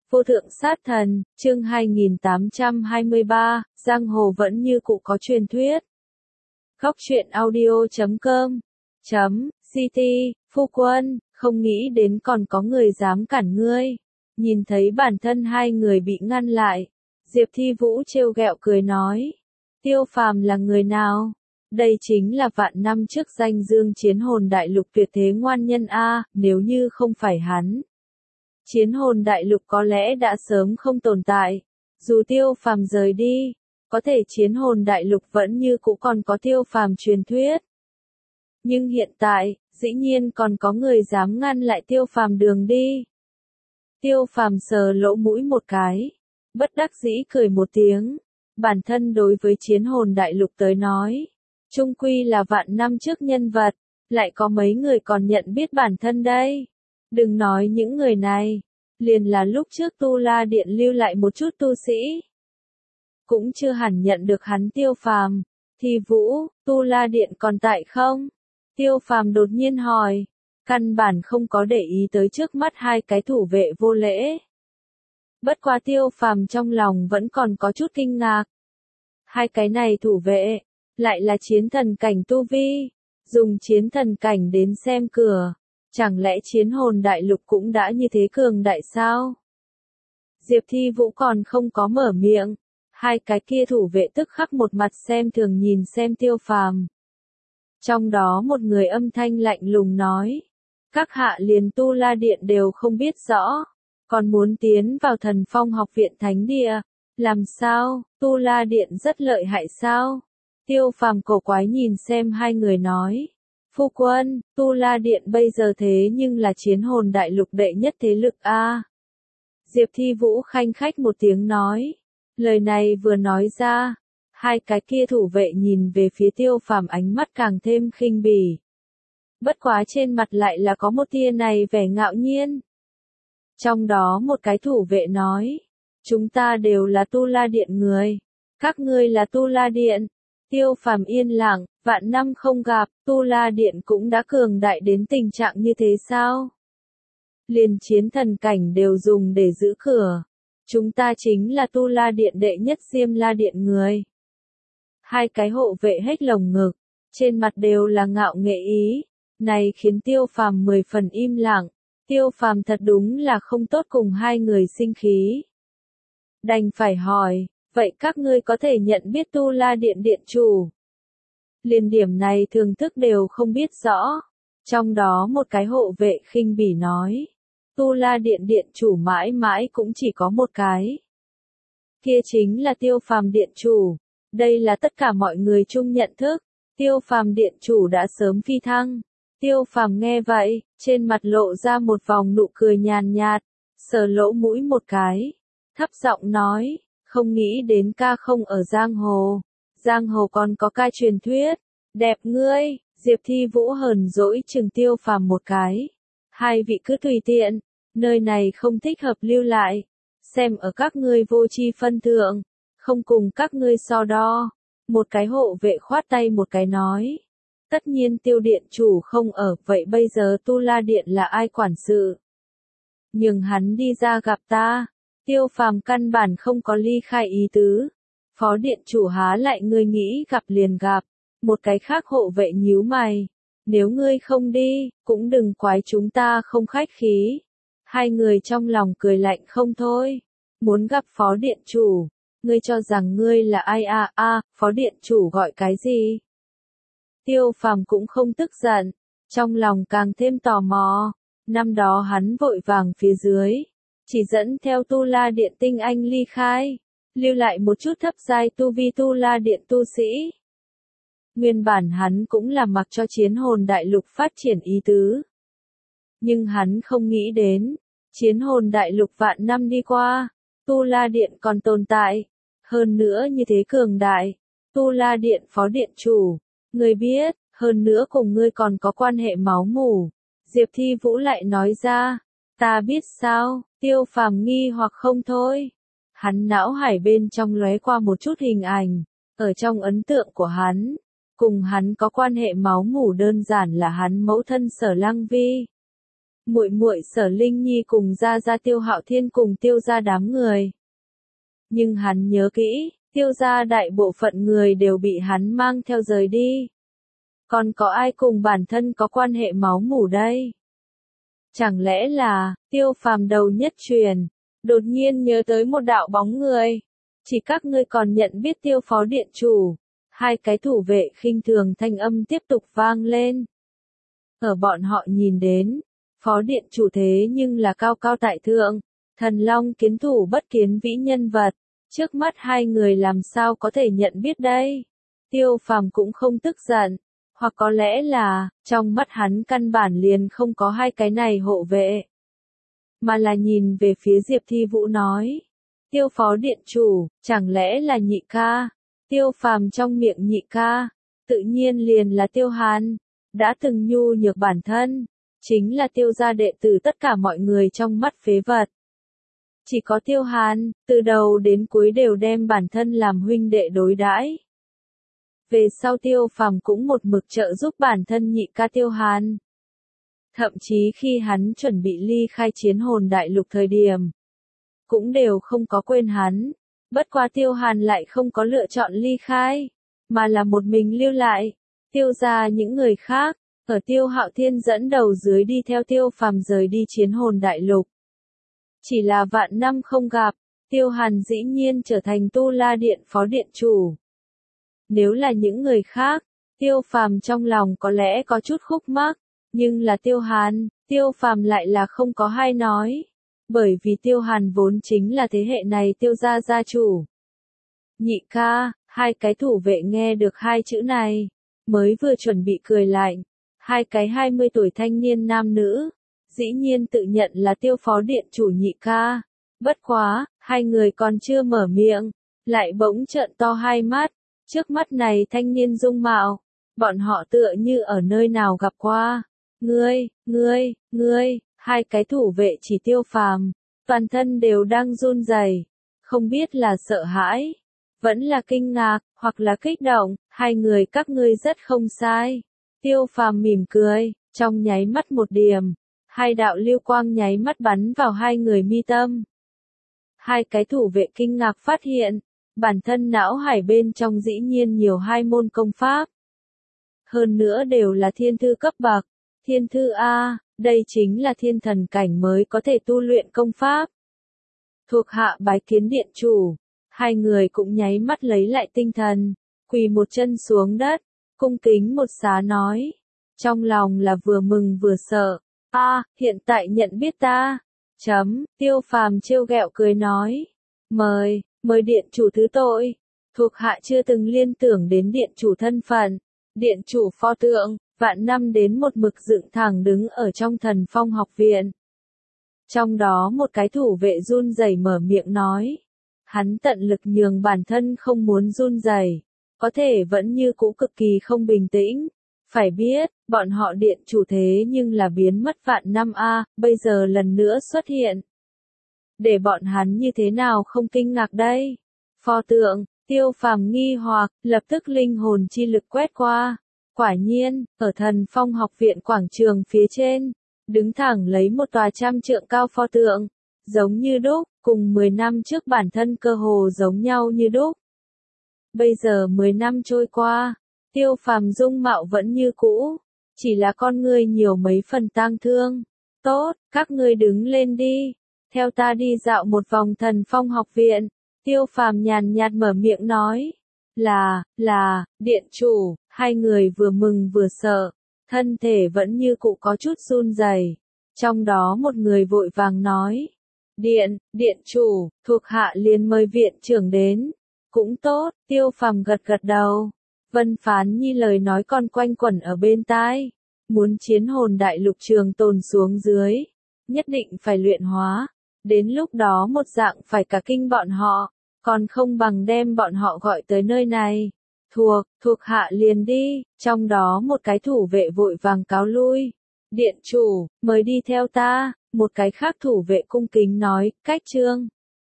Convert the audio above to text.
Vô thượng sát thần, chương 2823, giang hồ vẫn như cũ có truyền thuyết. Góc truyện audio.com CT, phu quân, không nghĩ đến còn có người dám cản ngươi. Nhìn thấy bản thân hai người bị ngăn lại, Diệp Thi Vũ trêu ghẹo cười nói. Tiêu Phàm là người nào? Đây chính là vạn năm trước danh dương chiến hồn đại lục tuyệt thế ngoan nhân A, nếu như không phải hắn. Chiến hồn đại lục có lẽ đã sớm không tồn tại. Dù Tiêu Phàm rời đi, có thể chiến hồn đại lục vẫn như cũ còn có Tiêu Phàm truyền thuyết. Nhưng hiện tại, dĩ nhiên còn có người dám ngăn lại Tiêu Phàm đường đi. Tiêu Phàm sờ lỗ mũi một cái, bất đắc dĩ cười một tiếng. Bản thân đối với chiến hồn đại lục tới nói, chung quy là vạn năm trước nhân vật, lại có mấy người còn nhận biết bản thân đây. Đừng nói những người này, liền là lúc trước Tu La Điện lưu lại một chút tu sĩ, cũng chưa hẳn nhận được hắn Tiêu Phàm. Thi Vũ, Tu La Điện còn tại không? Tiêu Phàm đột nhiên hỏi, căn bản không có để ý tới trước mắt hai cái thủ vệ vô lễ. Bất quá Tiêu Phàm trong lòng vẫn còn có chút kinh ngạc. Hai cái này thủ vệ, lại là chiến thần cảnh tu vi, dùng chiến thần cảnh đến xem cửa. Chẳng lẽ chiến hồn đại lục cũng đã như thế cường đại sao? Diệp Thi Vũ còn không có mở miệng, hai cái kia thủ vệ tức khắc một mặt xem thường nhìn xem Tiêu Phàm. Trong đó một người âm thanh lạnh lùng nói, các hạ liền Tu La Điện đều không biết rõ, còn muốn tiến vào Thần Phong học viện thánh địa, làm sao, Tu La Điện rất lợi hại sao? Tiêu Phàm cổ quái nhìn xem hai người nói. Phu quân, Tu La Điện bây giờ thế nhưng là chiến hồn đại lục đệ nhất thế lực a. Diệp Thi Vũ khanh khách một tiếng nói. Lời này vừa nói ra, hai cái kia thủ vệ nhìn về phía Tiêu Phàm ánh mắt càng thêm khinh bỉ. Bất quá trên mặt lại là có một tia này vẻ ngạo nhiên. Trong đó một cái thủ vệ nói, chúng ta đều là Tu La Điện người, các ngươi là Tu La Điện. Tiêu Phàm yên lặng, vạn năm không gặp, Tu La Điện cũng đã cường đại đến tình trạng như thế sao? Liền chiến thần cảnh đều dùng để giữ cửa. Chúng ta chính là Tu La Điện đệ nhất Diêm La Điện người. Hai cái hộ vệ hết lồng ngực, trên mặt đều là ngạo nghệ ý. Này khiến Tiêu Phàm 10 phần im lặng. Tiêu Phàm thật đúng là không tốt cùng hai người sinh khí. Đành phải hỏi. Vậy các ngươi có thể nhận biết Tu La Điện điện chủ? Liên điểm này thường thức đều không biết rõ. Trong đó một cái hộ vệ khinh bỉ nói. Tu La Điện điện chủ mãi mãi cũng chỉ có một cái. Kia chính là Tiêu Phàm điện chủ. Đây là tất cả mọi người chung nhận thức. Tiêu Phàm điện chủ đã sớm phi thăng. Tiêu Phàm nghe vậy, trên mặt lộ ra một vòng nụ cười nhàn nhạt, sờ lỗ mũi một cái, thấp giọng nói. Không nghĩ đến ca không ở giang hồ. Giang hồ còn có ca truyền thuyết. Đẹp ngươi, Diệp Thi Vũ hờn dỗi chừng Tiêu Phàm một cái. Hai vị cứ tùy tiện, nơi này không thích hợp lưu lại. Xem ở các ngươi vô tri phân thượng, không cùng các ngươi so đo. Một cái hộ vệ khoát tay một cái nói. Tất nhiên Tiêu điện chủ không ở, vậy bây giờ Tu La Điện là ai quản sự? Nhưng hắn đi ra gặp ta. Tiêu Phàm căn bản không có ly khai ý tứ. Phó điện chủ há lại ngươi nghĩ gặp liền gặp. Một cái khác hộ vệ nhíu mày. Nếu ngươi không đi, cũng đừng quái chúng ta không khách khí. Hai người trong lòng cười lạnh không thôi. Muốn gặp phó điện chủ. Ngươi cho rằng ngươi là ai à, phó điện chủ gọi cái gì? Tiêu Phàm cũng không tức giận. Trong lòng càng thêm tò mò. Năm đó hắn vội vàng phía dưới. Chỉ dẫn theo Tu La Điện tinh anh ly khai, lưu lại một chút thấp giai tu vi Tu La Điện tu sĩ. Nguyên bản hắn cũng là mặc cho chiến hồn đại lục phát triển ý tứ. Nhưng hắn không nghĩ đến, chiến hồn đại lục vạn năm đi qua, Tu La Điện còn tồn tại, hơn nữa như thế cường đại. Tu La Điện phó điện chủ, người biết, hơn nữa cùng ngươi còn có quan hệ máu mủ. Diệp Thi Vũ lại nói ra, ta biết sao? Tiêu Phàm nghi hoặc không thôi. Hắn não hải bên trong lóe qua một chút hình ảnh, ở trong ấn tượng của hắn, cùng hắn có quan hệ máu mủ đơn giản là hắn mẫu thân Sở Lăng Vi. muội muội Sở Linh Nhi cùng gia gia Tiêu Hạo Thiên cùng Tiêu gia đám người. Nhưng hắn nhớ kỹ, Tiêu gia đại bộ phận người đều bị hắn mang theo rời đi. Còn có ai cùng bản thân có quan hệ máu mủ đây? Chẳng lẽ là, Tiêu Phàm đầu nhất truyền, đột nhiên nhớ tới một đạo bóng người. Chỉ các ngươi còn nhận biết Tiêu phó điện chủ. Hai cái thủ vệ khinh thường thanh âm tiếp tục vang lên. Ở bọn họ nhìn đến, phó điện chủ thế nhưng là cao cao tại thượng, thần long kiến thủ bất kiến vĩ nhân vật. Trước mắt hai người làm sao có thể nhận biết đây? Tiêu Phàm cũng không tức giận. Hoặc có lẽ là, trong mắt hắn căn bản liền không có hai cái này hộ vệ. Mà là nhìn về phía Diệp Thi Vũ nói. Tiêu phó điện chủ, chẳng lẽ là nhị ca? Tiêu Phàm trong miệng nhị ca, tự nhiên liền là Tiêu Hàn. Đã từng nhu nhược bản thân, chính là Tiêu gia đệ tử tất cả mọi người trong mắt phế vật. Chỉ có Tiêu Hàn, từ đầu đến cuối đều đem bản thân làm huynh đệ đối đãi. Về sau Tiêu Phàm cũng một mực trợ giúp bản thân nhị ca Tiêu Hàn. Thậm chí khi hắn chuẩn bị ly khai Chiến Hồn Đại Lục thời điểm, cũng đều không có quên hắn. Bất quá Tiêu Hàn lại không có lựa chọn ly khai, mà là một mình lưu lại. Tiêu gia những người khác, ở Tiêu Hạo Thiên dẫn đầu dưới đi theo Tiêu Phàm rời đi Chiến Hồn Đại Lục. Chỉ là vạn năm không gặp, Tiêu Hàn dĩ nhiên trở thành Tu La Điện phó điện chủ. Nếu là những người khác, Tiêu Phàm trong lòng có lẽ có chút khúc mắc, nhưng là Tiêu Hàn, Tiêu Phàm lại là không có hay nói. Bởi vì Tiêu Hàn vốn chính là thế hệ này Tiêu gia gia chủ. Nhị ca, hai cái thủ vệ nghe được hai chữ này, mới vừa chuẩn bị cười lạnh. Hai cái 20 tuổi thanh niên nam nữ, dĩ nhiên tự nhận là Tiêu phó điện chủ nhị ca. Bất quá, hai người còn chưa mở miệng, lại bỗng trợn to hai mắt. Trước mắt này thanh niên dung mạo, bọn họ tựa như ở nơi nào gặp qua. Ngươi, hai cái thủ vệ chỉ Tiêu Phàm, toàn thân đều đang run rẩy, không biết là sợ hãi, vẫn là kinh ngạc, hoặc là kích động, hai người các ngươi rất không sai. Tiêu Phàm mỉm cười, trong nháy mắt một điểm, hai đạo lưu quang nháy mắt bắn vào hai người mi tâm. Hai cái thủ vệ kinh ngạc phát hiện, bản thân não hải bên trong dĩ nhiên nhiều hai môn công pháp. Hơn nữa đều là thiên thư cấp bậc. Thiên thư A, đây chính là thiên thần cảnh mới có thể tu luyện công pháp. Thuộc hạ bái kiến điện chủ, hai người cũng nháy mắt lấy lại tinh thần, quỳ một chân xuống đất, cung kính một xá nói. Trong lòng là vừa mừng vừa sợ. Hiện tại nhận biết ta. Tiêu Phàm trêu ghẹo cười nói. Mời điện chủ thứ tội. Thuộc hạ chưa từng liên tưởng đến điện chủ thân phận. Điện chủ pho tượng, vạn năm đến một mực dựng thẳng đứng ở trong Thần Phong học viện. Trong đó một cái thủ vệ run rẩy mở miệng nói. Hắn tận lực nhường bản thân không muốn run rẩy, có thể vẫn như cũ cực kỳ không bình tĩnh. Phải biết, bọn họ điện chủ thế nhưng là biến mất vạn năm bây giờ lần nữa xuất hiện. Để bọn hắn như thế nào không kinh ngạc đây? Pho tượng, Tiêu Phàm nghi hoặc, lập tức linh hồn chi lực quét qua. Quả nhiên, ở Thần Phong học viện quảng trường phía trên, đứng thẳng lấy một tòa 100 trượng cao pho tượng, giống như đúc, cùng 10 năm trước bản thân cơ hồ giống nhau như đúc. Bây giờ 10 năm trôi qua, Tiêu Phàm dung mạo vẫn như cũ, chỉ là con ngươi nhiều mấy phần tang thương. Tốt, các ngươi đứng lên đi, theo ta đi dạo một vòng Thần Phong học viện. Tiêu Phàm nhàn nhạt mở miệng nói. Là, điện chủ, hai người vừa mừng vừa sợ, thân thể vẫn như cũ có chút run rẩy. Trong đó một người vội vàng nói. Điện chủ, thuộc hạ liền mời viện trưởng đến. Cũng tốt, Tiêu Phàm gật gật đầu. Vân Phán Nhi lời nói còn quanh quẩn ở bên tai. Muốn Chiến Hồn Đại Lục trường tồn xuống dưới, nhất định phải luyện hóa. Đến lúc đó một dạng phải cả kinh bọn họ, còn không bằng đem bọn họ gọi tới nơi này. Thuộc hạ liền đi, trong đó một cái thủ vệ vội vàng cáo lui. Điện chủ, mời đi theo ta, một cái khác thủ vệ cung kính nói, cách trương.